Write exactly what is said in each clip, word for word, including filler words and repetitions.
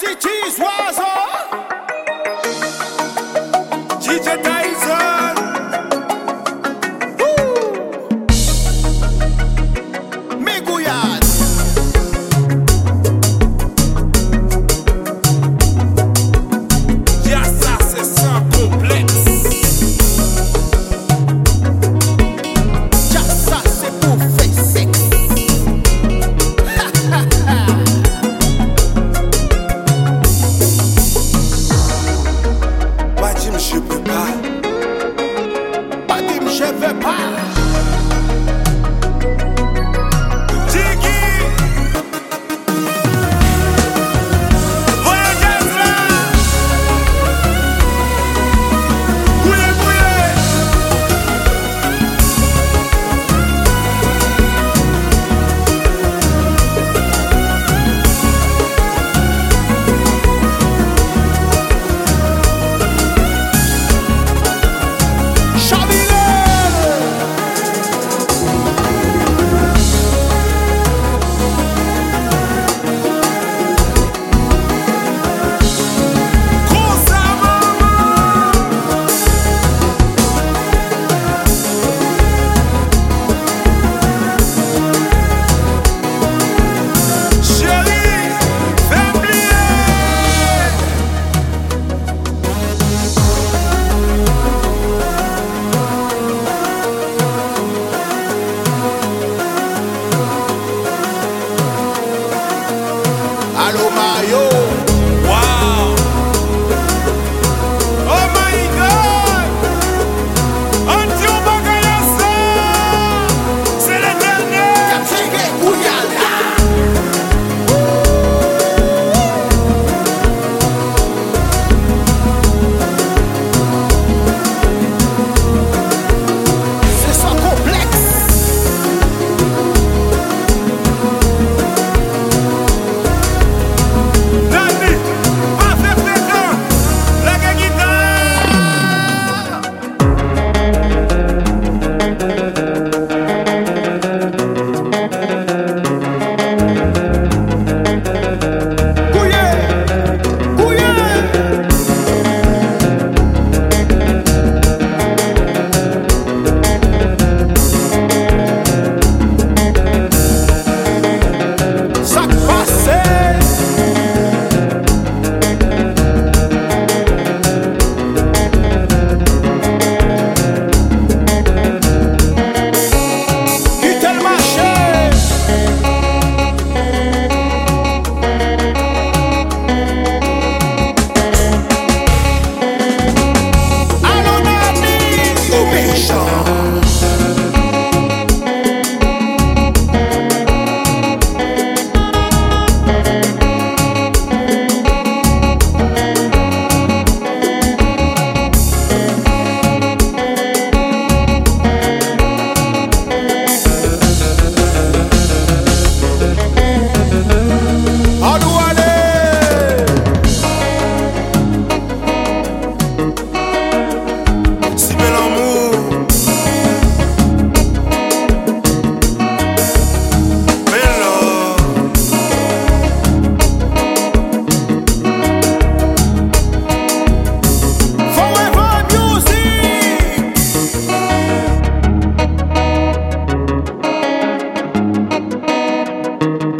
Titi's Wazo, D J Tyson, Miguyad, ya ça c'est sans complexe. Ya ça c'est pour faire sexe. Badim, je peux pas. Badim, je veux pas. Diggy, voyagez là. Bouillez, bouillez. Allo Mayo, wow, oh my God, Antio Bagayasa, c'est l'éternel. Kapsege Kouyala. C'est sans complexe.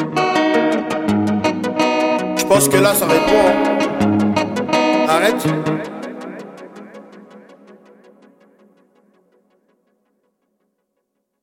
Je pense que là ça répond. Arrête.